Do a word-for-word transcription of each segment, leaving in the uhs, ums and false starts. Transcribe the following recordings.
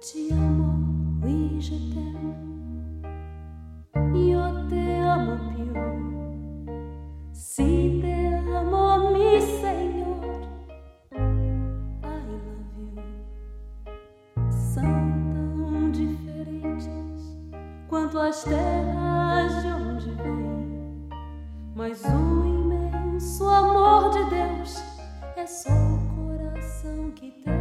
Ti amo, oui, je t'aime. Io te amo più. Si te amo, mi Senhor. I love you. São tão diferentes quanto as terras de onde vem, mas o imenso amor de Deus é só o coração que tem.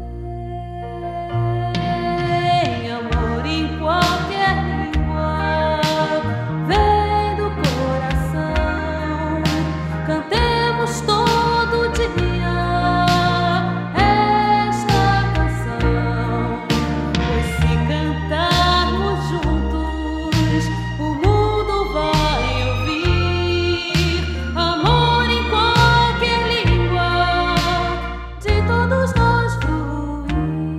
Amor em qualquer língua vem do coração. Cantemos todo dia esta canção, pois se cantarmos juntos o mundo vai ouvir. Amor em qualquer língua de todos nós fluir.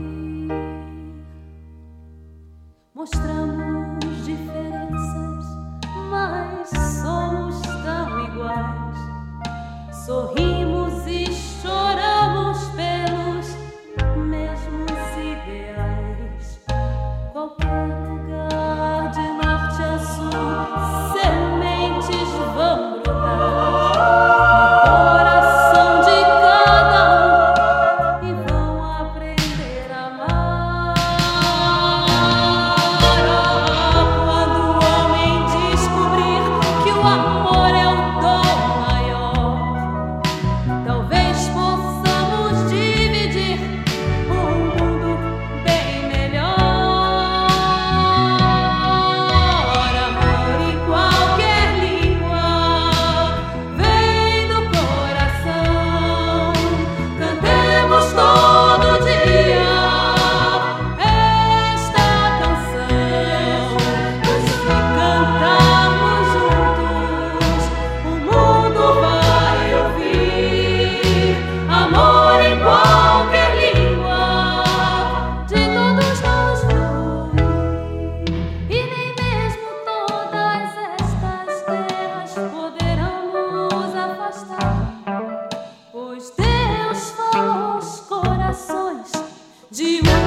Mostramos diferenças, mas somos tão iguais. Sorrimos e choramos pelos mesmos ideais. Qualquer lugar de norte a sul, sementes vão brotar no coração de cada um e vão aprender a amar. Quando o homem descobrir que o amor é o dom maior, talvez possamos dividir um mundo bem melhor. Amor em qualquer língua vem do coração. Cantemos todo dia esta canção, pois se cantarmos juntos o mundo vai ouvir. Amor em qualquer língua de todos nós fluir. E nem mesmo todas estas terras poderão nos afastar, pois Deus falou aos corações de um